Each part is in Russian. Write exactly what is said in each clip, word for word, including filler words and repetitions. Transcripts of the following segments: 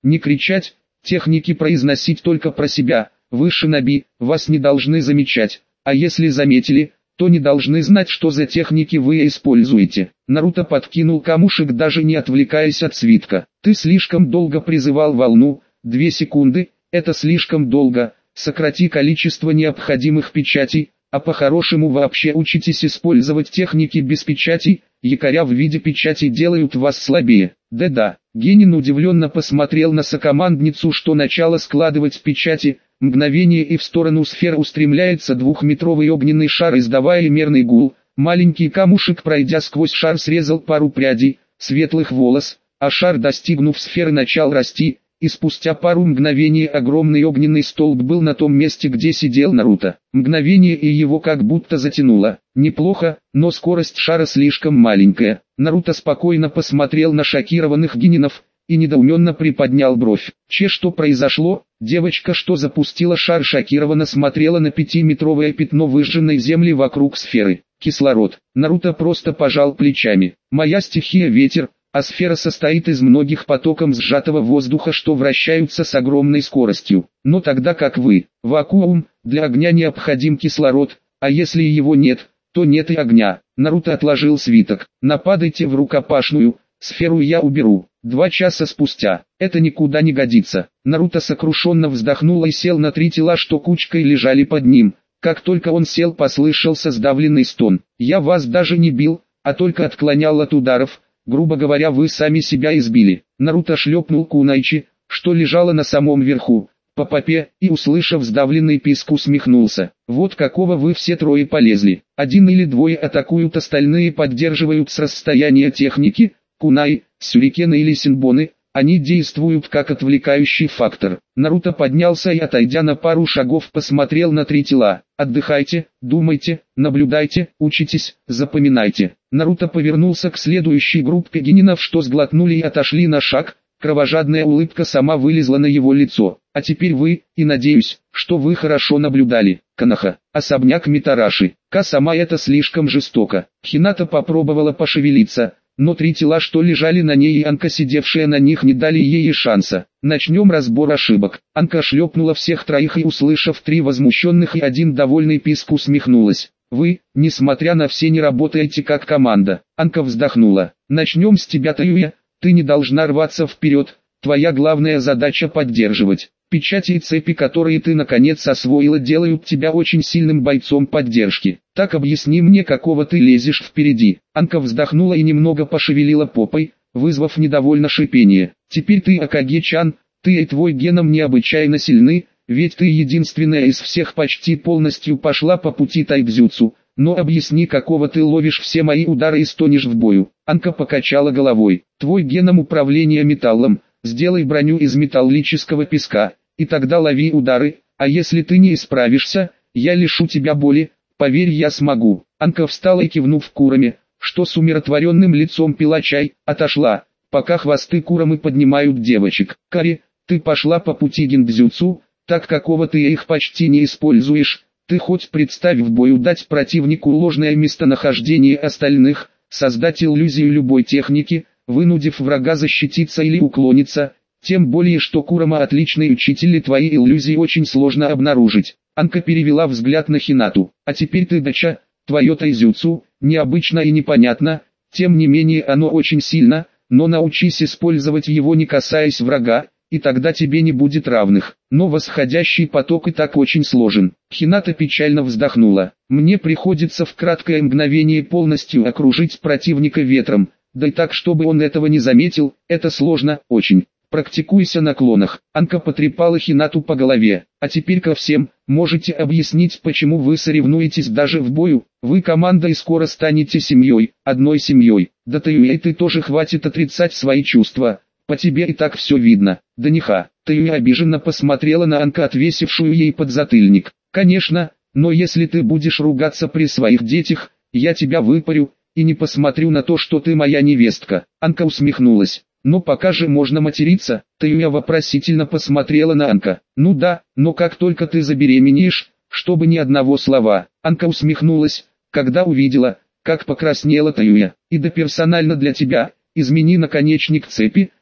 Не кричать, техники произносить только про себя. Вы шиноби, вас не должны замечать, а если заметили, то не должны знать, что за техники вы используете. Наруто подкинул камушек, даже не отвлекаясь от свитка. Ты слишком долго призывал волну, две секунды, это слишком долго, сократи количество необходимых печатей, а по-хорошему вообще учитесь использовать техники без печатей, якоря в виде печатей делают вас слабее. Да-да, Генин удивленно посмотрел на сокомандницу, что начало складывать печати. Мгновение, и в сторону сфер устремляется двухметровый огненный шар, издавая мерный гул. Маленький камушек, пройдя сквозь шар, срезал пару прядей светлых волос, а шар, достигнув сферы, начал расти, и спустя пару мгновений огромный огненный столб был на том месте, где сидел Наруто. Мгновение, и его как будто затянуло. Неплохо, но скорость шара слишком маленькая. Наруто спокойно посмотрел на шокированных генинов и недоуменно приподнял бровь. Че, что произошло? Девочка, что запустила шар, шокированно смотрела на пятиметровое пятно выжженной земли вокруг сферы. Кислород. Наруто просто пожал плечами. Моя стихия ветер, а сфера состоит из многих потоков сжатого воздуха, что вращаются с огромной скоростью. Но тогда как вы, вакуум, для огня необходим кислород, а если его нет, то нет и огня. Наруто отложил свиток. Нападайте в рукопашную, сферу я уберу. Два часа спустя. Это никуда не годится. Наруто сокрушенно вздохнул и сел на три тела, что кучкой лежали под ним. Как только он сел, послышался сдавленный стон. Я вас даже не бил, а только отклонял от ударов. Грубо говоря, вы сами себя избили. Наруто шлепнул Кунайчи, что лежала на самом верху, по попе, и, услышав сдавленный писк, усмехнулся. Вот какого вы все трое полезли. Один или двое атакуют, остальные поддерживают с расстояния техники. Кунай, сюрикены или синбоны, они действуют как отвлекающий фактор. Наруто поднялся и, отойдя на пару шагов, посмотрел на три тела. Отдыхайте, думайте, наблюдайте, учитесь, запоминайте. Наруто повернулся к следующей группе генинов, что сглотнули и отошли на шаг. Кровожадная улыбка сама вылезла на его лицо. А теперь вы, и надеюсь, что вы хорошо наблюдали. Канаха, особняк Митараши. Ка-сама, это слишком жестоко. Хината попробовала пошевелиться, но три тела, что лежали на ней, и Анка, сидевшая на них, не дали ей и шанса. Начнем разбор ошибок. Анка шлепнула всех троих и, услышав три возмущенных и один довольный писк, усмехнулась. Вы, несмотря на все, не работаете как команда. Анка вздохнула. Начнем с тебя, Таюя. Ты не должна рваться вперед. Твоя главная задача поддерживать. Печати и цепи, которые ты наконец освоила, делают тебя очень сильным бойцом поддержки. Так объясни мне, какого ты лезешь впереди. Анка вздохнула и немного пошевелила попой, вызвав недовольно шипение. Теперь ты, Акаге-чан, ты и твой геном необычайно сильны, ведь ты единственная из всех почти полностью пошла по пути тайцзюцу. Но объясни, какого ты ловишь все мои удары и стонешь в бою. Анка покачала головой. Твой геном управления металлом. Сделай броню из металлического песка, и тогда лови удары, а если ты не исправишься, я лишу тебя боли, поверь, я смогу. Анка встала и, кивнув Курами, что с умиротворенным лицом пила чай, отошла, пока хвосты Курамы поднимают девочек. Кари, ты пошла по пути гиндзюцу, так какого ты их почти не используешь, ты хоть представь в бою дать противнику ложное местонахождение остальных, создать иллюзию любой техники, вынудив врага защититься или уклониться, тем более что Курама отличный учитель и твои иллюзии очень сложно обнаружить. Анка перевела взгляд на Хинату. А теперь ты, дача, твое тайзюцу, необычно и непонятно, тем не менее оно очень сильно, но научись использовать его, не касаясь врага, и тогда тебе не будет равных. Но восходящий поток и так очень сложен. Хината печально вздохнула. Мне приходится в краткое мгновение полностью окружить противника ветром. Да и так, чтобы он этого не заметил, это сложно, очень. Практикуйся на клонах. Анка потрепала Хинату по голове. А теперь ко всем, можете объяснить, почему вы соревнуетесь даже в бою? Вы команда и скоро станете семьей, одной семьей. Да Таюя, ты тоже, хватит отрицать свои чувства. По тебе и так все видно. Да неха. Таюя обиженно посмотрела на Анка, отвесившую ей подзатыльник. Конечно, но если ты будешь ругаться при своих детях, я тебя выпарю. И не посмотрю на то, что ты моя невестка. Анка усмехнулась. Но пока же можно материться. Таюя вопросительно посмотрела на Анка. Ну да, но как только ты забеременеешь, чтобы ни одного слова. Анка усмехнулась, когда увидела, как покраснела Таюя. И да персонально для тебя, измени наконечник цепи,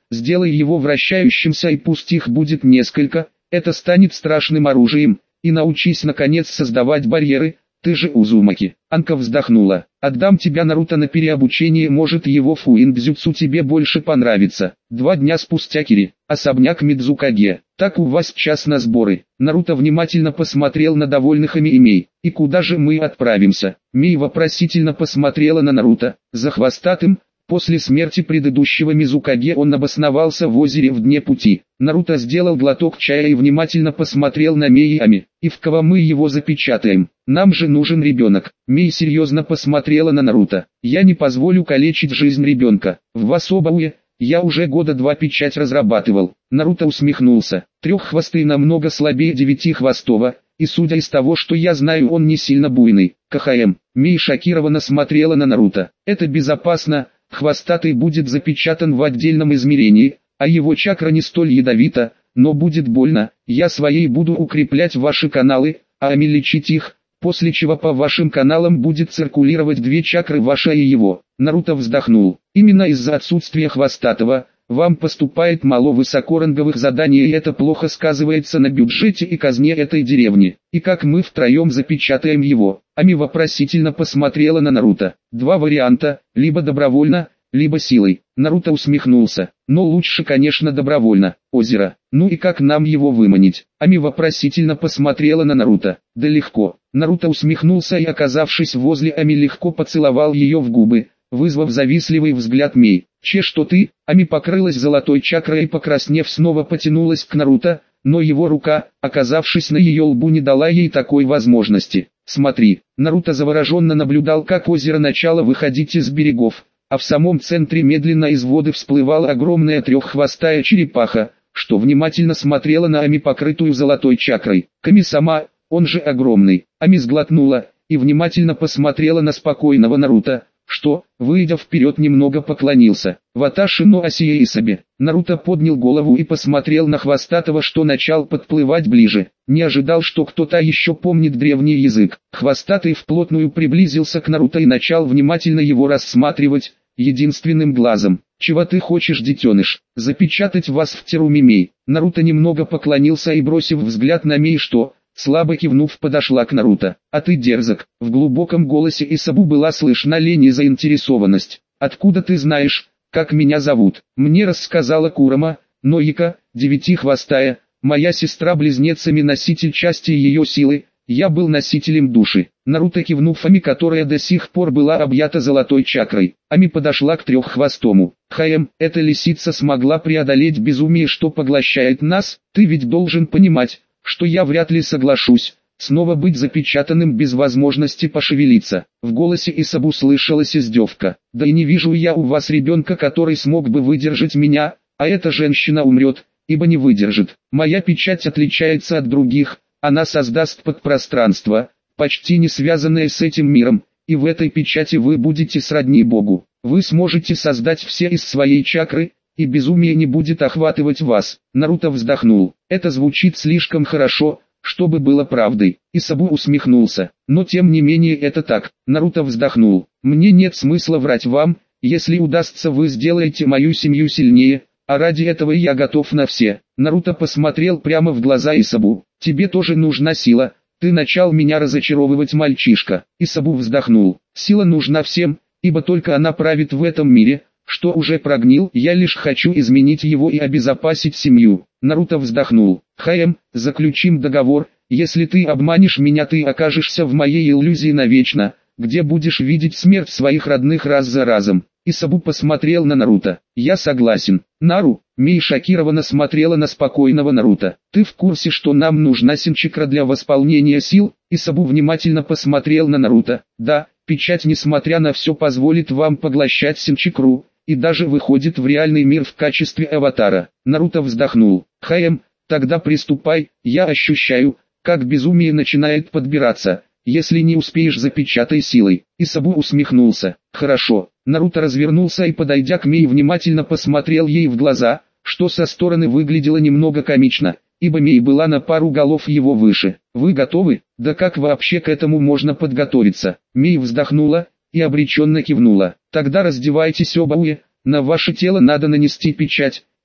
сделай его вращающимся и пусть их будет несколько, это станет страшным оружием, и научись наконец создавать барьеры, ты же Узумаки. Анка вздохнула. Отдам тебя Наруто на переобучение, может его фуинбзюцу тебе больше понравится. Два дня спустя Кири, особняк Мидзукаге. Так у вас час на сборы. Наруто внимательно посмотрел на довольных ими и Мей. И куда же мы отправимся? Мей вопросительно посмотрела на Наруто. За хвостатым. После смерти предыдущего Мизукаге он обосновался в озере в дне пути. Наруто сделал глоток чая и внимательно посмотрел на Мей и Ами. И в кого мы его запечатаем? Нам же нужен ребенок. Мей серьезно посмотрела на Наруто. Я не позволю калечить жизнь ребенка. В Васобауе я уже года два печать разрабатывал. Наруто усмехнулся. Треххвостый намного слабее девятихвостого. И судя из того, что я знаю, он не сильно буйный. КХМ. Мей шокированно смотрела на Наруто. Это безопасно. Хвостатый будет запечатан в отдельном измерении, а его чакра не столь ядовита, но будет больно. Я своей буду укреплять ваши каналы, а Ами лечить их, после чего по вашим каналам будет циркулировать две чакры, ваша и его. Наруто вздохнул. Именно из-за отсутствия хвостатого, вам поступает мало высокоранговых заданий, и это плохо сказывается на бюджете и казне этой деревни. И как мы втроем запечатаем его? Ами вопросительно посмотрела на Наруто. Два варианта, либо добровольно, либо силой. Наруто усмехнулся. Но лучше, конечно, добровольно. Озеро. Ну и как нам его выманить? Ами вопросительно посмотрела на Наруто. Да легко. Наруто усмехнулся и, оказавшись возле Ами, легко поцеловал ее в губы, вызвав завистливый взгляд Мей. Че, что ты? Ами покрылась золотой чакрой и, покраснев, снова потянулась к Наруто, но его рука, оказавшись на ее лбу, не дала ей такой возможности. Смотри. Наруто завороженно наблюдал, как озеро начало выходить из берегов, а в самом центре медленно из воды всплывала огромная треххвостая черепаха, что внимательно смотрела на Ами, покрытую золотой чакрой. Ками-сама, он же огромный. Ами сглотнула и внимательно посмотрела на спокойного Наруто, что, выйдя вперед, немного поклонился. Ваташи но Асия Исаби. Наруто поднял голову и посмотрел на хвостатого, что начал подплывать ближе. Не ожидал, что кто-то еще помнит древний язык. Хвостатый вплотную приблизился к Наруто и начал внимательно его рассматривать, единственным глазом. «Чего ты хочешь, детеныш? Запечатать вас в Теруми, Мей?» Наруто немного поклонился и, бросив взгляд на Мей, что, слабо кивнув, подошла к Наруто. «А ты дерзок». В глубоком голосе Исабу была слышна лень и заинтересованность. «Откуда ты знаешь, как меня зовут?» «Мне рассказала Курама, Ноика, девятихвостая, моя сестра-близнец Ами, носитель части ее силы, я был носителем души». Наруто кивнув Ами, которая до сих пор была объята золотой чакрой. Ами подошла к треххвостому. «Хаем, эта лисица смогла преодолеть безумие, что поглощает нас, ты ведь должен понимать, что я вряд ли соглашусь снова быть запечатанным без возможности пошевелиться». В голосе Исабу слышалась издевка. «Да и не вижу я у вас ребенка, который смог бы выдержать меня, а эта женщина умрет, ибо не выдержит. Моя печать отличается от других, она создаст подпространство, почти не связанное с этим миром, и в этой печати вы будете сродни Богу. Вы сможете создать все из своей чакры, и безумие не будет охватывать вас». Наруто вздохнул. «Это звучит слишком хорошо, чтобы было правдой». Исабу усмехнулся. «Но тем не менее это так». Наруто вздохнул. «Мне нет смысла врать вам, если удастся, вы сделаете мою семью сильнее, а ради этого я готов на все». Наруто посмотрел прямо в глаза Исабу. «Тебе тоже нужна сила, ты начал меня разочаровывать, мальчишка». Исабу вздохнул. «Сила нужна всем, ибо только она правит в этом мире, что уже прогнил, я лишь хочу изменить его и обезопасить семью». Наруто вздохнул. «Хаем, заключим договор, если ты обманешь меня, ты окажешься в моей иллюзии навечно, где будешь видеть смерть своих родных раз за разом». Исабу посмотрел на Наруто. «Я согласен». «Нару», Мей шокированно смотрела на спокойного Наруто. «Ты в курсе, что нам нужна синчакра для восполнения сил?» Исабу внимательно посмотрел на Наруто. «Да, печать, несмотря на все, позволит вам поглощать синчакру, и даже выходит в реальный мир в качестве аватара». Наруто вздохнул. «Хаем, тогда приступай, я ощущаю, как безумие начинает подбираться. Если не успеешь, запечатай силой». Исабу усмехнулся. «Хорошо». Наруто развернулся и, подойдя к Мей, внимательно посмотрел ей в глаза, что со стороны выглядело немного комично, ибо Мей была на пару голов его выше. «Вы готовы? Да как вообще к этому можно подготовиться?» Мей вздохнула и обреченно кивнула. «Тогда раздевайтесь обои, на ваше тело надо нанести печать,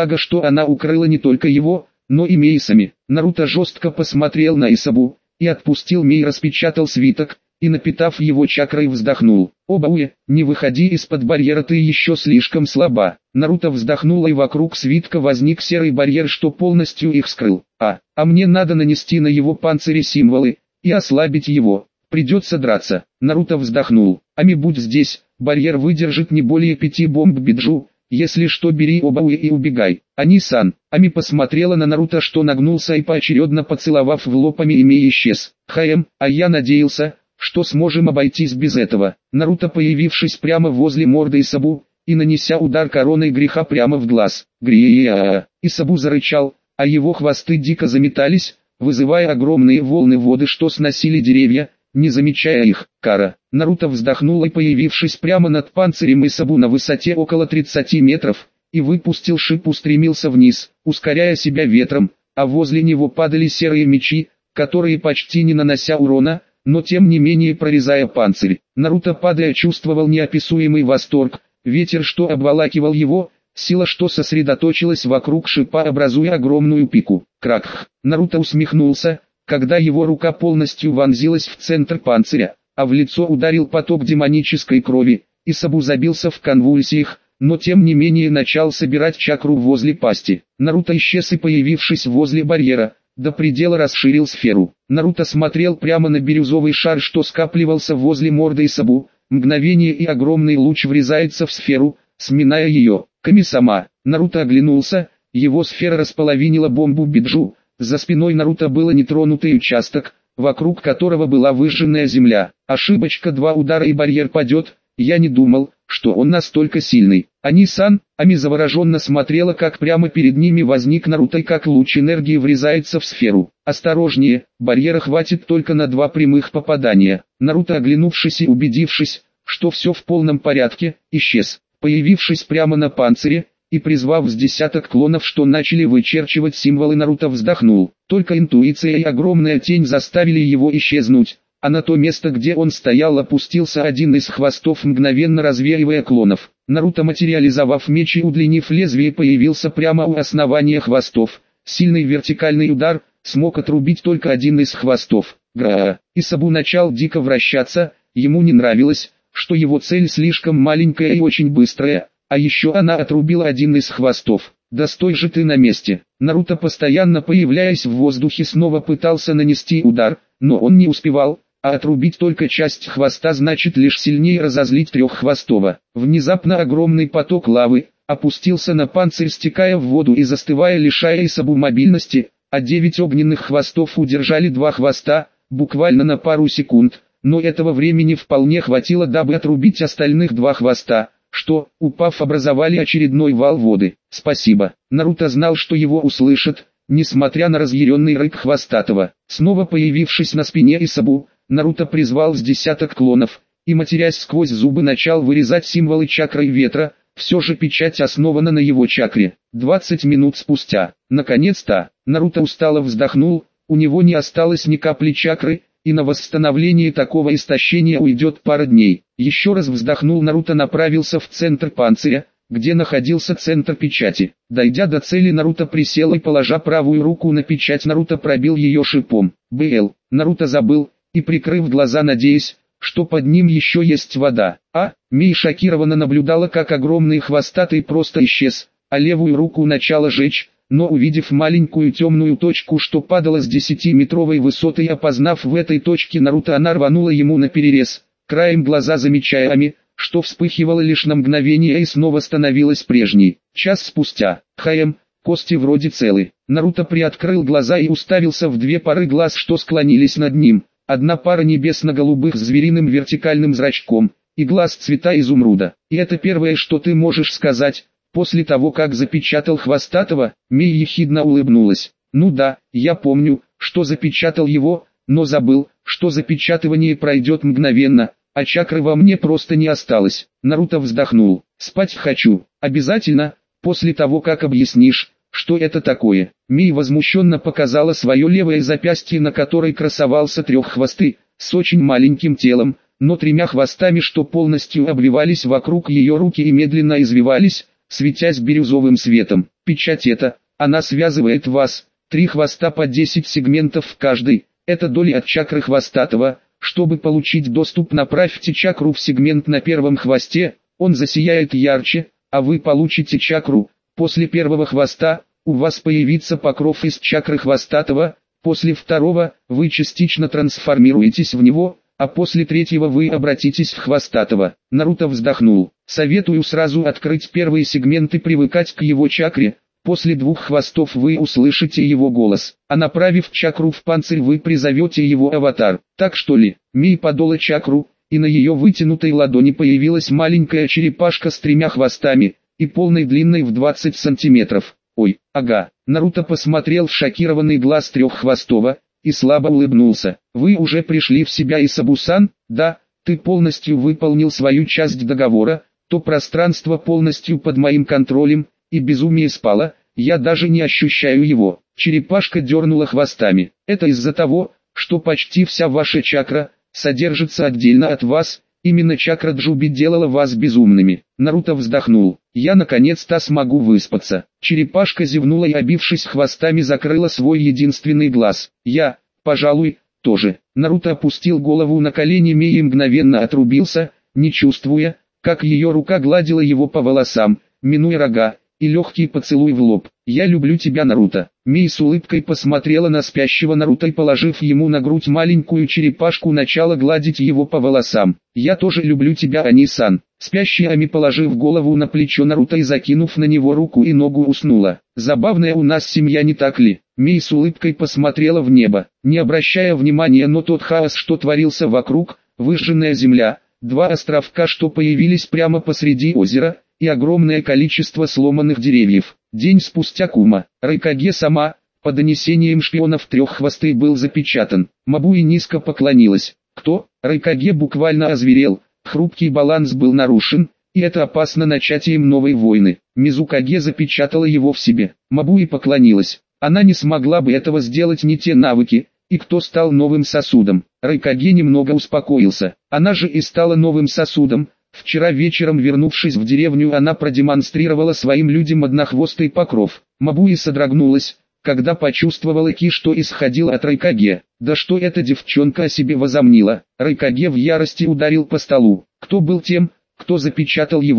Благо, что она укрыла не только его, но и Мейсами. Наруто жестко посмотрел на Исабу и отпустил Мей, распечатал свиток и, напитав его чакрой, вздохнул. «Обауэ, не выходи из-под барьера, ты еще слишком слаба». Наруто вздохнул, и вокруг свитка возник серый барьер, что полностью их скрыл. «А, а мне надо нанести на его панцире символы и ослабить его. Придется драться». Наруто вздохнул. «Ами, будь здесь, барьер выдержит не более пяти бомб Биджу. Если что, бери Обауэ и убегай». «Ани-сан». Ами посмотрела на Наруто, что нагнулся и, поочередно поцеловав в лоб Ами, Ими исчез. «Хаем, а я надеялся, что сможем обойтись без этого». Наруто, появившись прямо возле морды Исабу и нанеся удар короной греха прямо в глаз. «Грия!» Исабу зарычал, а его хвосты дико заметались, вызывая огромные волны воды, что сносили деревья, не замечая их. «Кара». Наруто вздохнул и, появившись прямо над панцирем Исабу на высоте около тридцати метров, и выпустил шип, устремился вниз, ускоряя себя ветром, а возле него падали серые мечи, которые, почти не нанося урона, но тем не менее прорезая панцирь. Наруто, падая, чувствовал неописуемый восторг. Ветер, что обволакивал его, сила, что сосредоточилась вокруг шипа, образуя огромную пику. Крак! Наруто усмехнулся, когда его рука полностью вонзилась в центр панциря, а в лицо ударил поток демонической крови. Исабу забился в конвульсиях, но тем не менее начал собирать чакру возле пасти. Наруто исчез и, появившись возле барьера, до предела расширил сферу. Наруто смотрел прямо на бирюзовый шар, что скапливался возле морды Исабу. Мгновение, и огромный луч врезается в сферу, сминая ее. «Ками-сама». Наруто оглянулся, его сфера располовинила бомбу Биджу. За спиной Наруто было нетронутый участок, вокруг которого была выжженная земля. Ошибочка, два удара и барьер падет. Я не думал, что он настолько сильный. Ани-сан. Ами завороженно смотрела, как прямо перед ними возник Наруто и как луч энергии врезается в сферу. «Осторожнее, барьера хватит только на два прямых попадания». Наруто, оглянувшись и убедившись, что все в полном порядке, исчез. Появившись прямо на панцире и призвав с десяток клонов, что начали вычерчивать символы, Наруто вздохнул. Только интуиция и огромная тень заставили его исчезнуть, а на то место, где он стоял, опустился один из хвостов, мгновенно развеивая клонов. Наруто, материализовав меч и удлинив лезвие, появился прямо у основания хвостов. Сильный вертикальный удар смог отрубить только один из хвостов. Гра. Исабу начал дико вращаться, ему не нравилось, что его цель слишком маленькая и очень быстрая, а еще она отрубила один из хвостов. Да стой же ты на месте. Наруто, постоянно появляясь в воздухе, снова пытался нанести удар, но он не успевал, а отрубить только часть хвоста значит лишь сильнее разозлить треххвостого. Внезапно огромный поток лавы опустился на панцирь, стекая в воду и застывая, лишая Исабу мобильности, а девять огненных хвостов удержали два хвоста, буквально на пару секунд, но этого времени вполне хватило, дабы отрубить остальных два хвоста, что, упав, образовали очередной вал воды. Спасибо. Наруто знал, что его услышат, несмотря на разъяренный рык хвостатого. Снова появившись на спине Исабу, Наруто призвал с десяток клонов, и, матерясь сквозь зубы, начал вырезать символы чакры ветра. Все же печать основана на его чакре. двадцать минут спустя, наконец-то, Наруто устало вздохнул, у него не осталось ни капли чакры, и на восстановление такого истощения уйдет пара дней. Еще раз вздохнул, Наруто направился в центр панциря, где находился центр печати. Дойдя до цели, Наруто присел и, положа правую руку на печать, Наруто пробил ее шипом. БЛ. Наруто забыл, и, прикрыв глаза, надеясь, что под ним еще есть вода. А, Мей шокированно наблюдала, как огромный хвостатый просто исчез, а левую руку начала жечь, но, увидев маленькую темную точку, что падала с десятиметровой высоты, и опознав в этой точке Наруто, она рванула ему наперерез, краем глаза замечая Ами, что вспыхивало лишь на мгновение и снова становилась прежней. Час спустя, ХМ, кости вроде целы. Наруто приоткрыл глаза и уставился в две пары глаз, что склонились над ним. Одна пара небесно-голубых с звериным вертикальным зрачком, и глаз цвета изумруда. И это первое, что ты можешь сказать, после того, как запечатал хвостатого? Мей ехидно улыбнулась. Ну да, я помню, что запечатал его, но забыл, что запечатывание пройдет мгновенно, а чакры во мне просто не осталось. Наруто вздохнул. Спать хочу. Обязательно, после того, как объяснишь, что это такое. Мей возмущенно показала свое левое запястье, на которой красовался треххвостый, с очень маленьким телом, но тремя хвостами, что полностью обвивались вокруг ее руки и медленно извивались, светясь бирюзовым светом. Печать эта, она связывает вас, три хвоста по десять сегментов в каждый, это доля от чакры хвостатого. Чтобы получить доступ, направьте чакру в сегмент на первом хвосте, он засияет ярче, а вы получите чакру. После первого хвоста у вас появится покров из чакры хвостатого, после второго вы частично трансформируетесь в него, а после третьего вы обратитесь в хвостатого. Наруто вздохнул. Советую сразу открыть первый сегмент и привыкать к его чакре. После двух хвостов вы услышите его голос, а направив чакру в панцирь, вы призовете его аватар. Так что ли? Мей подола чакру, и на ее вытянутой ладони появилась маленькая черепашка с тремя хвостами и полной длиной в двадцать сантиметров. Ой, ага. Наруто посмотрел в шокированный глаз треххвостого и слабо улыбнулся. Вы уже пришли в себя, Исабу-сан? Да, ты полностью выполнил свою часть договора, то пространство полностью под моим контролем, и безумие спало, я даже не ощущаю его. Черепашка дернула хвостами. Это из-за того, что почти вся ваша чакра содержится отдельно от вас, именно чакра Джуби делала вас безумными. Наруто вздохнул. Я наконец-то смогу выспаться. Черепашка зевнула и, обившись хвостами, закрыла свой единственный глаз. Я, пожалуй, тоже. Наруто опустил голову на колени Мей и мгновенно отрубился, не чувствуя, как ее рука гладила его по волосам, минуя рога, и легкий поцелуй в лоб. «Я люблю тебя, Наруто». Мей с улыбкой посмотрела на спящего Наруто и, положив ему на грудь маленькую черепашку, начала гладить его по волосам. «Я тоже люблю тебя, Ани-сан». Спящая Ами, положив голову на плечо Наруто и закинув на него руку и ногу, уснула. «Забавная у нас семья, не так ли?» Мей с улыбкой посмотрела в небо, не обращая внимания на тот хаос, что творился вокруг, выжженная земля, два островка, что появились прямо посреди озера, и огромное количество сломанных деревьев. День спустя Кума, Райкаге сама, по донесениям шпионов, треххвостый был запечатан. Мабуи низко поклонилась. Кто? Райкаге буквально озверел, хрупкий баланс был нарушен, и это опасно начатием новой войны. Мизукаге запечатала его в себе. Мабуи поклонилась. Она не смогла бы этого сделать, не те навыки, и кто стал новым сосудом. Райкаге немного успокоился. Она же и стала новым сосудом. Вчера вечером, вернувшись в деревню, она продемонстрировала своим людям однохвостый покров. Мабуи содрогнулась, когда почувствовала ки, что исходил от Райкаге. Да что эта девчонка о себе возомнила? Райкаге в ярости ударил по столу. Кто был тем, кто запечатал его?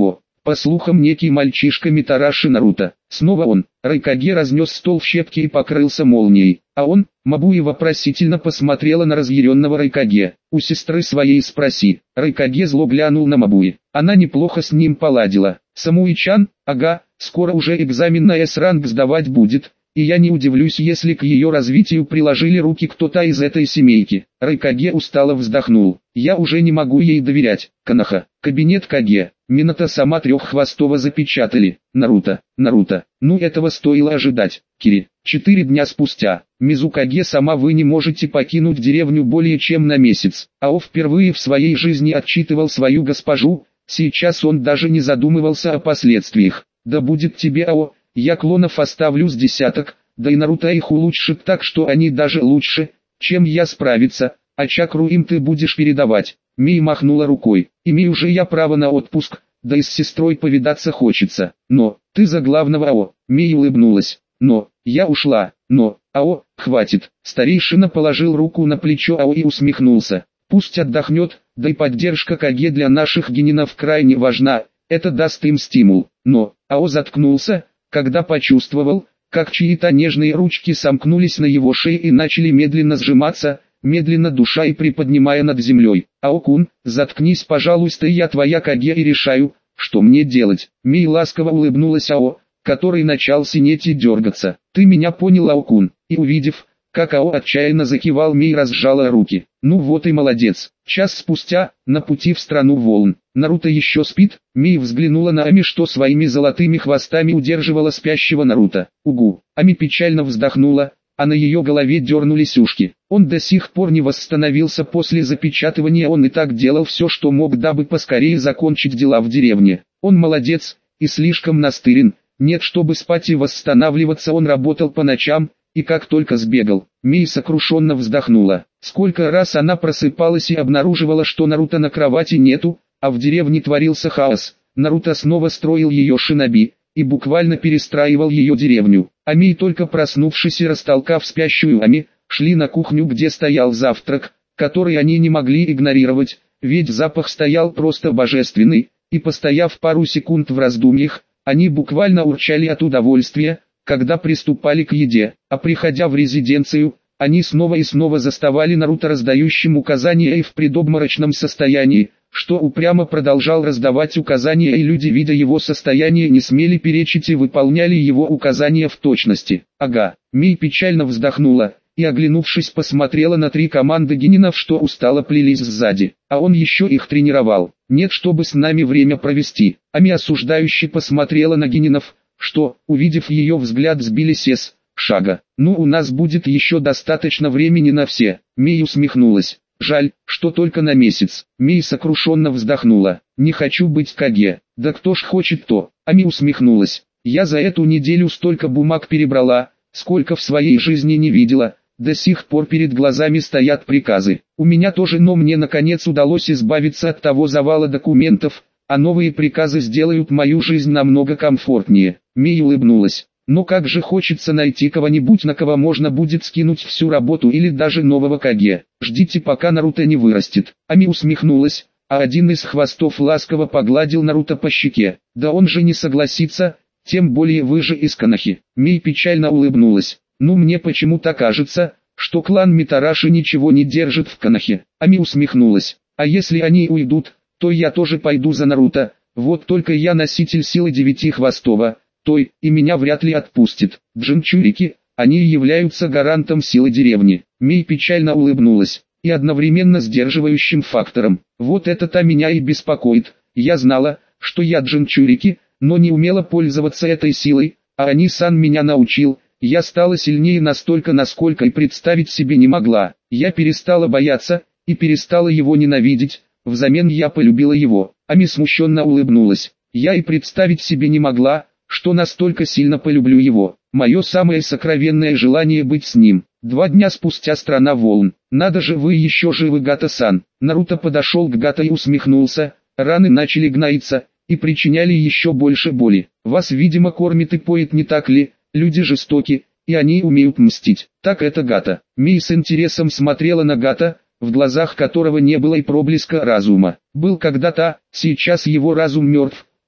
По слухам, некий мальчишка Митараши Наруто. Снова он. Райкаге разнес стол в щепки и покрылся молнией. А он, Мабуи вопросительно посмотрела на разъяренного Райкаге. У сестры своей спроси. Райкаге зло глянул на Мабуи. Она неплохо с ним поладила. Самуи-чан, ага, скоро уже экзамен на эс-ранг сдавать будет. И я не удивлюсь, если к ее развитию приложили руки кто-то из этой семейки. Райкаге устало вздохнул. Я уже не могу ей доверять. Канаха. Кабинет Каге. Минато сама треххвостого запечатали. Наруто. Наруто. Ну этого стоило ожидать. Кири. Четыре дня спустя. Мизукаге сама вы не можете покинуть деревню более чем на месяц. Ао впервые в своей жизни отчитывал свою госпожу. Сейчас он даже не задумывался о последствиях. Да будет тебе Ао. Я клонов оставлю с десяток, да и Наруто их улучшит так, что они даже лучше, чем я справиться, а чакру им ты будешь передавать. Мии махнула рукой. Имею же я право на отпуск, да и с сестрой повидаться хочется. Но, ты за главного Ао. Мии улыбнулась. Но, я ушла, но, Ао, хватит. Старейшина положил руку на плечо Ао и усмехнулся. Пусть отдохнет, да и поддержка Каге для наших генинов крайне важна, это даст им стимул. Но, Ао заткнулся, когда почувствовал, как чьи-то нежные ручки сомкнулись на его шее и начали медленно сжиматься, медленно душа и приподнимая над землей. «Ао-кун, заткнись, пожалуйста, я твоя Каге и решаю, что мне делать». Мей ласково улыбнулась Ао, который начал синеть и дергаться. «Ты меня понял, Ао-кун». И увидев, как Ао отчаянно закивал, Мей разжала руки. «Ну вот и молодец». Час спустя, на пути в страну волн. Наруто еще спит? Мей взглянула на Ами, что своими золотыми хвостами удерживала спящего Наруто. Угу. Ами печально вздохнула, а на ее голове дернулись ушки. Он до сих пор не восстановился после запечатывания, он и так делал все, что мог, дабы поскорее закончить дела в деревне. Он молодец, и слишком настырен. Нет, чтобы спать и восстанавливаться, он работал по ночам, и как только сбегал. Мей сокрушенно вздохнула. Сколько раз она просыпалась и обнаруживала, что Наруто на кровати нету, а в деревне творился хаос. Наруто снова строил ее шиноби, и буквально перестраивал ее деревню. А Мей, только проснувшись и растолкав спящую Ами, шли на кухню, где стоял завтрак, который они не могли игнорировать, ведь запах стоял просто божественный, и постояв пару секунд в раздумьях, они буквально урчали от удовольствия, когда приступали к еде, а приходя в резиденцию, они снова и снова заставали Наруто раздающим указания и в предобморочном состоянии, что упрямо продолжал раздавать указания, и люди, видя его состояние, не смели перечить и выполняли его указания в точности. Ага, Мей печально вздохнула, и оглянувшись посмотрела на три команды генинов, что устало плелись сзади, а он еще их тренировал. Нет, чтобы с нами время провести. Ами осуждающе посмотрела на генинов, что, увидев ее взгляд, сбились с шага. Ну, у нас будет еще достаточно времени на все. Мей усмехнулась. Жаль, что только на месяц. Мей сокрушенно вздохнула. Не хочу быть Каге. Да кто ж хочет то. Ами усмехнулась. Я за эту неделю столько бумаг перебрала, сколько в своей жизни не видела. До сих пор перед глазами стоят приказы. У меня тоже, но мне наконец удалось избавиться от того завала документов, а новые приказы сделают мою жизнь намного комфортнее. Мей улыбнулась. Но как же хочется найти кого-нибудь, на кого можно будет скинуть всю работу, или даже нового Каге. Ждите, пока Наруто не вырастет. Ами усмехнулась, а один из хвостов ласково погладил Наруто по щеке. Да он же не согласится, тем более вы же из Канахи. Мей печально улыбнулась. Ну, мне почему-то кажется, что клан Митараши ничего не держит в Канахе. Ами усмехнулась. А если они уйдут, то я тоже пойду за Наруто. Вот только я носитель силы девяти хвостова, той, и меня вряд ли отпустит. Джинчурики, они являются гарантом силы деревни. Мей печально улыбнулась, и одновременно сдерживающим фактором. Вот это-то меня и беспокоит. Я знала, что я джинчурики, но не умела пользоваться этой силой, а они-сан меня научил. Я стала сильнее настолько, насколько и представить себе не могла. Я перестала бояться, и перестала его ненавидеть, взамен я полюбила его. Ами смущенно улыбнулась. Я и представить себе не могла, что настолько сильно полюблю его. Мое самое сокровенное желание быть с ним. Два дня спустя страна волн. Надо же, вы еще живы, Гата-сан. Наруто подошел к Гата и усмехнулся. Раны начали гноиться и причиняли еще больше боли. Вас, видимо, кормит и поет, не так ли? Люди жестоки, и они умеют мстить. Так это Гата. Мей с интересом смотрела на Гата, в глазах которого не было и проблеска разума. Был когда-то, сейчас его разум мертв.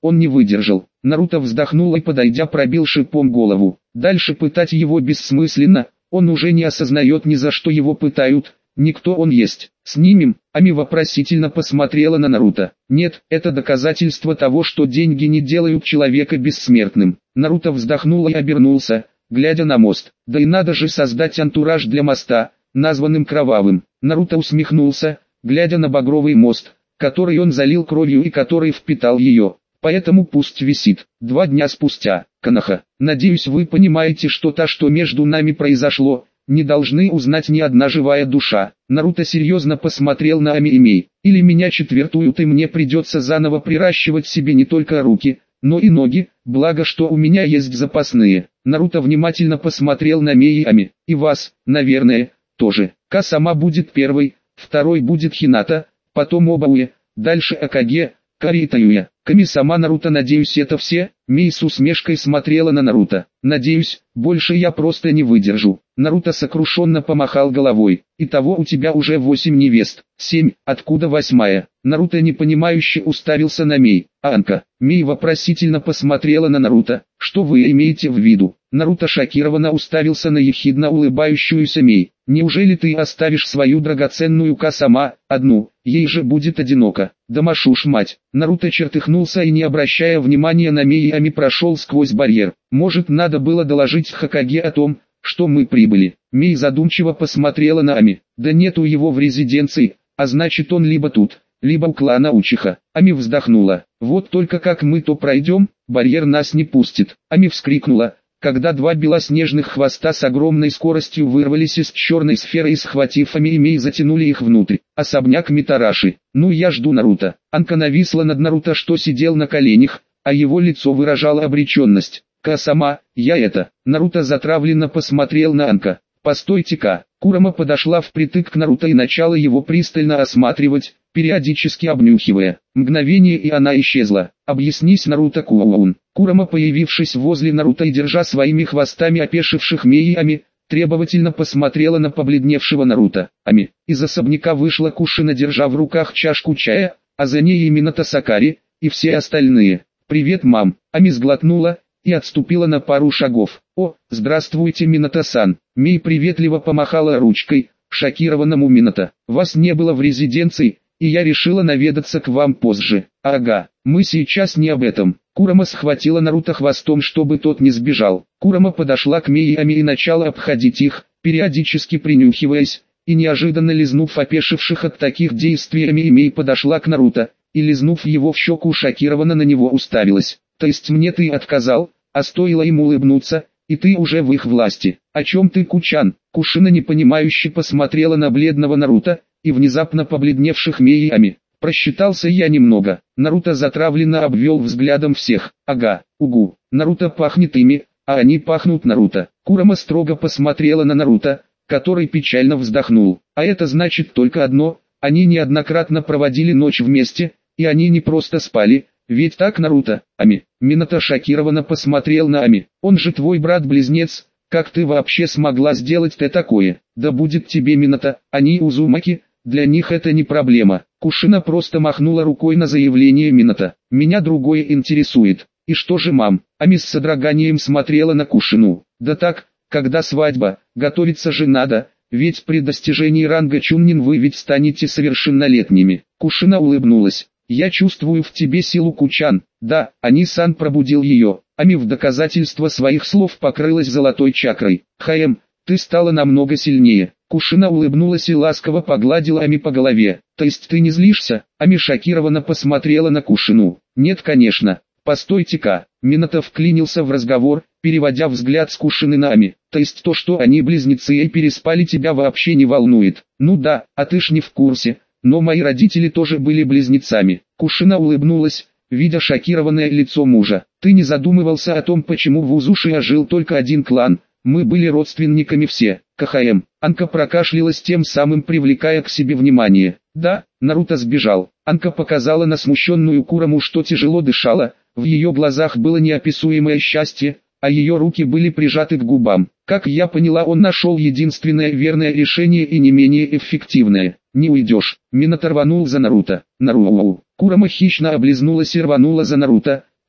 Он не выдержал. Наруто вздохнул и, подойдя, пробил шипом голову. Дальше пытать его бессмысленно, он уже не осознает ни за что его пытают, никто он есть. Снимем? Ами вопросительно посмотрела на Наруто. Нет, это доказательство того, что деньги не делают человека бессмертным. Наруто вздохнул и обернулся, глядя на мост. Да и надо же создать антураж для моста, названным Кровавым. Наруто усмехнулся, глядя на багровый мост, который он залил кровью и который впитал ее. Поэтому пусть висит. Два дня спустя. Коноха, надеюсь, вы понимаете, что то, что между нами произошло, не должны узнать ни одна живая душа. Наруто серьезно посмотрел на Ами и Мей. Или меня четвертуют и мне придется заново приращивать себе не только руки, но и ноги, благо что у меня есть запасные. Наруто внимательно посмотрел на Мей и Ами. И вас, наверное, тоже. Ка сама будет первой, второй будет Хината, потом Обауэ, дальше Акаге, Кари и Таюя. Ками-сама, Наруто, надеюсь, это все? Мей с усмешкой смотрела на Наруто. Надеюсь, больше я просто не выдержу. Наруто сокрушенно помахал головой. Итого у тебя уже восемь невест. Семь, откуда восьмая? Наруто непонимающе уставился на Мей. Анка. Мей вопросительно посмотрела на Наруто. Что вы имеете в виду? Наруто шокированно уставился на ехидно улыбающуюся Мей. Неужели ты оставишь свою драгоценную Ка сама, одну? Ей же будет одиноко. Да машу ж мать. Наруто чертыхнулся и, не обращая внимания на Мей и Ами, прошел сквозь барьер. Может, надо было доложить Хокаге о том, что мы прибыли. Мей задумчиво посмотрела на Ами. Да нету его в резиденции, а значит он либо тут, либо у клана Учиха. Ами вздохнула. Вот только как мы то пройдем, барьер нас не пустит. Ами вскрикнула, когда два белоснежных хвоста с огромной скоростью вырвались из черной сферы и, схватив Ами и Мей, затянули их внутрь. Особняк Митараши. Ну я жду Наруто. Анка нависла над Наруто, что сидел на коленях, а его лицо выражало обреченность. Ка сама, я это. Наруто затравленно посмотрел на Анка. Постойте-ка. Курама подошла впритык к Наруто и начала его пристально осматривать, периодически обнюхивая. Мгновение, и она исчезла. Объяснись, Наруто-кун. Курама, появившись возле Наруто и держа своими хвостами опешивших Мей и Ами, требовательно посмотрела на побледневшего Наруто. Ами. Из особняка вышла Кушина, держа в руках чашку чая, а за ней и Минато Сакари, и все остальные. «Привет, мам!» Ами сглотнула и отступила на пару шагов. «О, здравствуйте, Минато-сан!» Мей приветливо помахала ручкой, шокированному Минато. «Вас не было в резиденции, и я решила наведаться к вам позже». «Ага, мы сейчас не об этом». Курама схватила Наруто хвостом, чтобы тот не сбежал. Курама подошла к Мей и Ами и начала обходить их, периодически принюхиваясь, и неожиданно лизнув опешивших от таких действий Ами и Мей, подошла к Наруто, и лизнув его в щеку, шокированно на него уставилась. «То есть мне ты отказал, а стоило им улыбнуться, и ты уже в их власти? О чем ты, Кучан?» Кушина непонимающе посмотрела на бледного Наруто, и внезапно побледневших Мей и Ами. «Просчитался я немного». Наруто затравленно обвел взглядом всех. «Ага, угу, Наруто пахнет ими, а они пахнут Наруто». Курама строго посмотрела на Наруто, который печально вздохнул. «А это значит только одно, они неоднократно проводили ночь вместе, и они не просто спали, ведь так, Наруто?» Ами. Минато шокированно посмотрел на Ами. «Он же твой брат-близнец, как ты вообще смогла сделать-то такое?» «Да будет тебе, Минато, они Узумаки, для них это не проблема». Кушина просто махнула рукой на заявление Минато. «Меня другое интересует». «И что же, мам?» Ами с содроганием смотрела на Кушину. «Да так, когда свадьба, готовиться же надо, ведь при достижении ранга Чуннин вы ведь станете совершеннолетними». Кушина улыбнулась. «Я чувствую в тебе силу, Кучан». «Да, Ани-сан», пробудил ее. Ами в доказательство своих слов покрылась золотой чакрой. «Хаэм, ты стала намного сильнее». Кушина улыбнулась и ласково погладила Ами по голове. «То есть ты не злишься?» Ами шокированно посмотрела на Кушину. «Нет, конечно. Постойте-ка». Минато вклинился в разговор, переводя взгляд с Кушины на Ами. «То есть то, что они близнецы и переспали, тебя вообще не волнует?» «Ну да, а ты ж не в курсе. Но мои родители тоже были близнецами». Кушина улыбнулась, видя шокированное лицо мужа. «Ты не задумывался о том, почему в Узуши жил только один клан? Мы были родственниками все». КХМ. Анка прокашлялась, тем самым привлекая к себе внимание. «Да, Наруто сбежал». Анка показала на смущенную Кураму, что тяжело дышала, в ее глазах было неописуемое счастье, а ее руки были прижаты к губам. «Как я поняла, он нашел единственное верное решение и не менее эффективное. Не уйдешь». Минато рванул за Наруто. «Наруто». Курама хищно облизнулась и рванула за Наруто,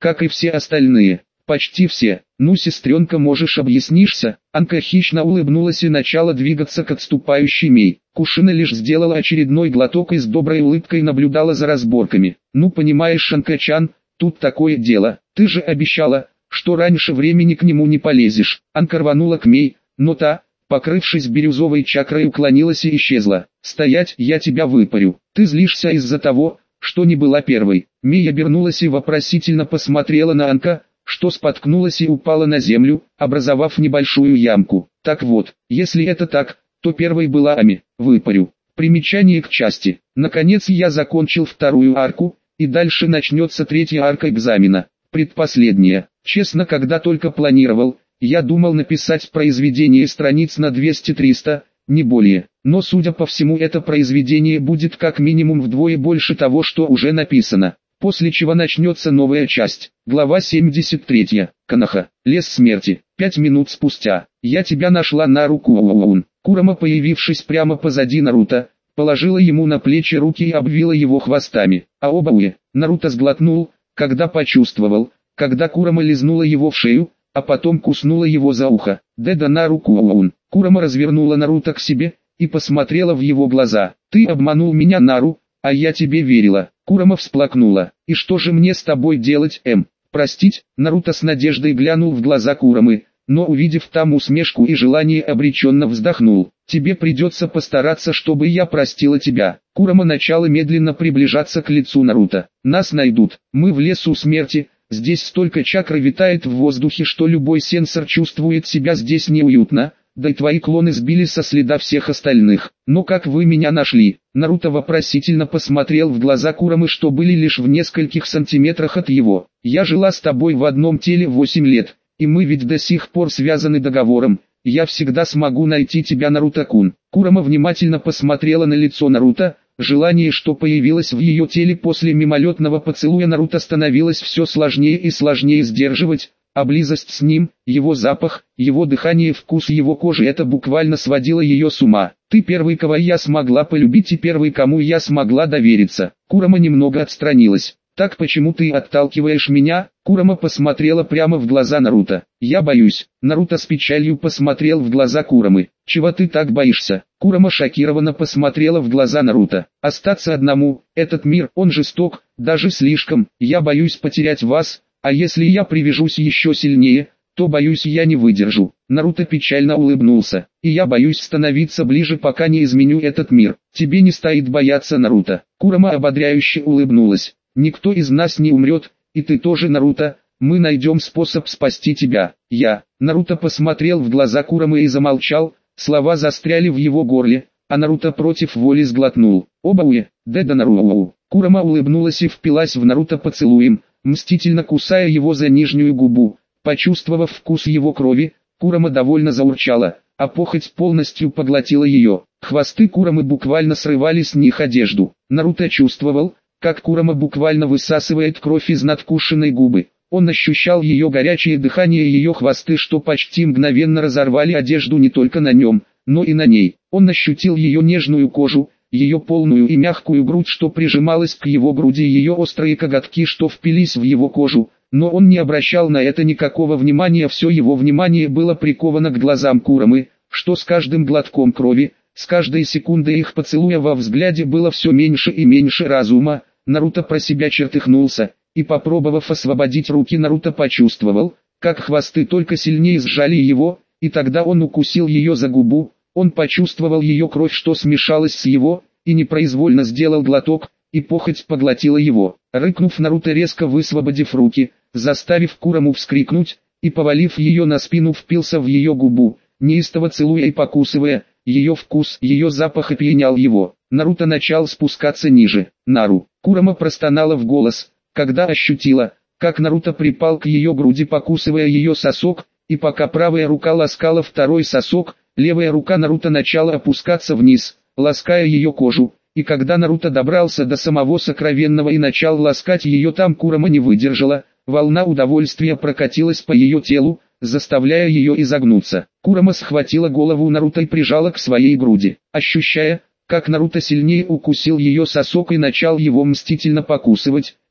как и все остальные. Почти все. Ну, сестренка, можешь объяснишься? Анка хищно улыбнулась и начала двигаться к отступающей Мей. Кушина лишь сделала очередной глоток и с доброй улыбкой наблюдала за разборками. Ну, понимаешь, Анка-чан, тут такое дело. Ты же обещала, что раньше времени к нему не полезешь. Анка рванула к Мей, но та, покрывшись бирюзовой чакрой, уклонилась и исчезла. «Стоять, я тебя выпарю. Ты злишься из-за того, что не была первой». Мей обернулась и вопросительно посмотрела на Анка, что споткнулась и упала на землю, образовав небольшую ямку. Так вот, если это так, то первой была Ами. Выпарю. Примечание к части. Наконец я закончил вторую арку, и дальше начнется третья арка экзамена. Предпоследняя. Честно, когда только планировал, я думал написать произведение страниц на двести-триста, не более. Но судя по всему, это произведение будет как минимум вдвое больше того, что уже написано. После чего начнется новая часть. Глава семьдесят три. Канаха. Лес смерти. Пять минут спустя. Я тебя нашла на руку Оуэн. Курама, появившись прямо позади Наруто, положила ему на плечи руки и обвила его хвостами. А Обауэ. Наруто сглотнул, когда почувствовал, когда Курама лизнула его в шею, а потом куснула его за ухо. Деда на руку Оуэн. Курама развернула Наруто к себе и посмотрела в его глаза. Ты обманул меня, Нару, а я тебе верила. Курама всплакнула. «И что же мне с тобой делать, М? Простить?» Наруто с надеждой глянул в глаза Курамы, но увидев там усмешку и желание, обреченно вздохнул. «Тебе придется постараться, чтобы я простила тебя». Курама начала медленно приближаться к лицу Наруто. «Нас найдут. Мы в лесу смерти. Здесь столько чакры витает в воздухе, что любой сенсор чувствует себя здесь неуютно. Да и твои клоны сбили со следа всех остальных. Но как вы меня нашли?» Наруто вопросительно посмотрел в глаза Курамы, что были лишь в нескольких сантиметрах от его. «Я жила с тобой в одном теле восемь лет, и мы ведь до сих пор связаны договором. Я всегда смогу найти тебя, Наруто-кун». Курама внимательно посмотрела на лицо Наруто. Желание, что появилось в ее теле после мимолетного поцелуя Наруто, становилось все сложнее и сложнее сдерживать. А близость с ним, его запах, его дыхание, вкус его кожи — это буквально сводило ее с ума. «Ты первый, кого я смогла полюбить, и первый, кому я смогла довериться». Курама немного отстранилась. «Так почему ты отталкиваешь меня?» Курама посмотрела прямо в глаза Наруто. «Я боюсь». Наруто с печалью посмотрел в глаза Курамы. «Чего ты так боишься?» Курама шокированно посмотрела в глаза Наруто. «Остаться одному, этот мир, он жесток, даже слишком. Я боюсь потерять вас. А если я привяжусь еще сильнее, то, боюсь, я не выдержу». Наруто печально улыбнулся. «И я боюсь становиться ближе, пока не изменю этот мир». «Тебе не стоит бояться, Наруто». Курама ободряюще улыбнулась. «Никто из нас не умрет, и ты тоже, Наруто. Мы найдем способ спасти тебя». «Я». Наруто посмотрел в глаза Курамы и замолчал, слова застряли в его горле, а Наруто против воли сглотнул. «Обауэ, Деда Наруоу». Курама улыбнулась и впилась в Наруто поцелуем, мстительно кусая его за нижнюю губу. Почувствовав вкус его крови, Курама довольно заурчала, а похоть полностью поглотила ее. Хвосты Курамы буквально срывали с них одежду. Наруто чувствовал, как Курама буквально высасывает кровь из надкушенной губы. Он ощущал ее горячее дыхание и ее хвосты, что почти мгновенно разорвали одежду не только на нем, но и на ней. Он ощутил ее нежную кожу, ее полную и мягкую грудь, что прижималась к его груди, ее острые коготки, что впились в его кожу, но он не обращал на это никакого внимания. Все его внимание было приковано к глазам Курамы, что с каждым глотком крови, с каждой секундой их поцелуя во взгляде было все меньше и меньше разума. Наруто про себя чертыхнулся, и, попробовав освободить руки, Наруто почувствовал, как хвосты только сильнее сжали его, и тогда он укусил ее за губу. Он почувствовал ее кровь, что смешалась с его, и непроизвольно сделал глоток, и похоть поглотила его. Рыкнув, Наруто, резко высвободив руки, заставив Кураму вскрикнуть, и, повалив ее на спину, впился в ее губу, неистово целуя и покусывая. Ее вкус, ее запах опьянял его. Наруто начал спускаться ниже. «Нару!» Курама простонала в голос, когда ощутила, как Наруто припал к ее груди, покусывая ее сосок, и пока правая рука ласкала второй сосок, левая рука Наруто начала опускаться вниз, лаская ее кожу, и когда Наруто добрался до самого сокровенного и начал ласкать ее там, Курама не выдержала, волна удовольствия прокатилась по ее телу, заставляя ее изогнуться. Курама схватила голову Наруто и прижала к своей груди, ощущая, как Наруто сильнее укусил ее сосок и начал его мстительно покусывать.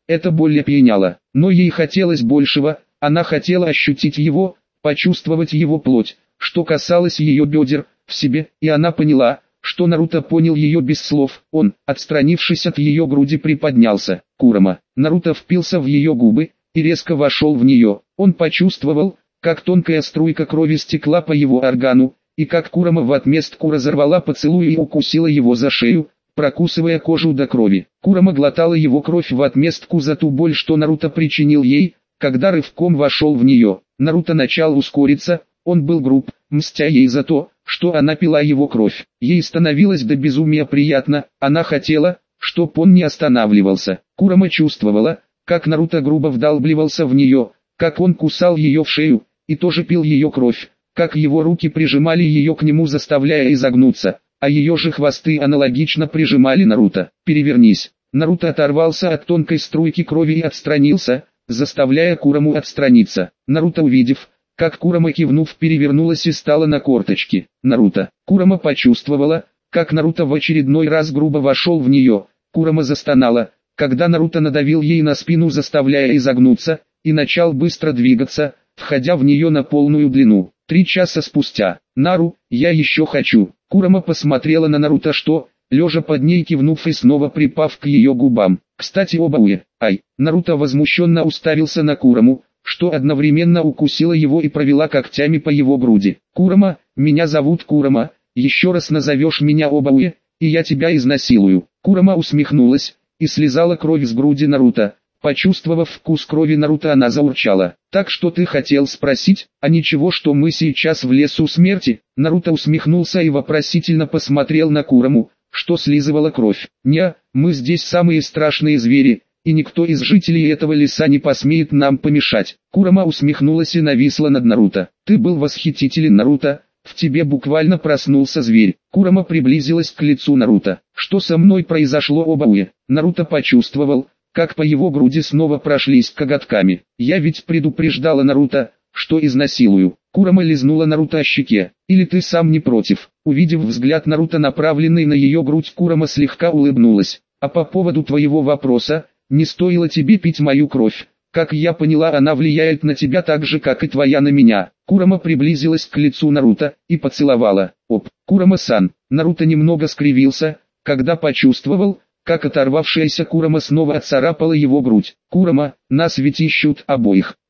эта боль опьяняла, но ей хотелось большего, она хотела ощутить его, почувствовать его плоть, что касалось ее бедер, в себе, и она поняла, что Наруто понял ее без слов. Он, отстранившись от ее груди, приподнялся. Курама. Наруто впился в ее губы и резко вошел в нее. Он почувствовал, как тонкая струйка крови стекла по его органу, и как Курама в отместку разорвала поцелуй и укусила его за шею, прокусывая кожу до крови. Курама глотала его кровь в отместку за ту боль, что Наруто причинил ей, когда рывком вошел в нее. Наруто начал ускориться, он был груб, мстя ей за то, что она пила его кровь. Ей становилось до безумия приятно, она хотела, чтоб он не останавливался. Курама чувствовала, как Наруто грубо вдалбливался в нее, как он кусал ее в шею, и тоже пил ее кровь, как его руки прижимали ее к нему, заставляя изогнуться, а ее же хвосты аналогично прижимали Наруто. «Перевернись». Наруто оторвался от тонкой струйки крови и отстранился, заставляя Кураму отстраниться. Наруто, увидев, как Курама, кивнув, перевернулась и стала на корточки. Наруто. Курама почувствовала, как Наруто в очередной раз грубо вошел в нее. Курама застонала, когда Наруто надавил ей на спину, заставляя изогнуться, и начал быстро двигаться, входя в нее на полную длину. Три часа спустя. «Нару, я еще хочу». Курама посмотрела на Наруто, что, лежа под ней, кивнув и снова припав к ее губам. «Кстати, обауэ, ай». Наруто возмущенно уставился на Кураму, что одновременно укусила его и провела когтями по его груди. «Курама, меня зовут Курама, еще раз назовешь меня обауэ, и я тебя изнасилую». Курама усмехнулась и слезала кровь с груди Наруто. Почувствовав вкус крови Наруто, она заурчала. «Так что ты хотел спросить, а ничего, что мы сейчас в лесу смерти?» Наруто усмехнулся и вопросительно посмотрел на Кураму, что слизывала кровь. «Не, мы здесь самые страшные звери, и никто из жителей этого леса не посмеет нам помешать». Курама усмехнулась и нависла над Наруто. «Ты был восхитителен, Наруто, в тебе буквально проснулся зверь». Курама приблизилась к лицу Наруто. «Что со мной произошло, обауэ?» Наруто почувствовал, как по его груди снова прошлись коготками. «Я ведь предупреждала Наруто, что изнасилую». Курама лизнула Наруто о щеке. «Или ты сам не против?» Увидев взгляд Наруто, направленный на ее грудь, Курама слегка улыбнулась. «А по поводу твоего вопроса, не стоило тебе пить мою кровь. Как я поняла, она влияет на тебя так же, как и твоя на меня». Курама приблизилась к лицу Наруто и поцеловала. «Оп, Курама-сан». Наруто немного скривился, когда почувствовал, как оторвавшаяся Курама снова отцарапала его грудь. «Курама, нас ведь ищут обоих».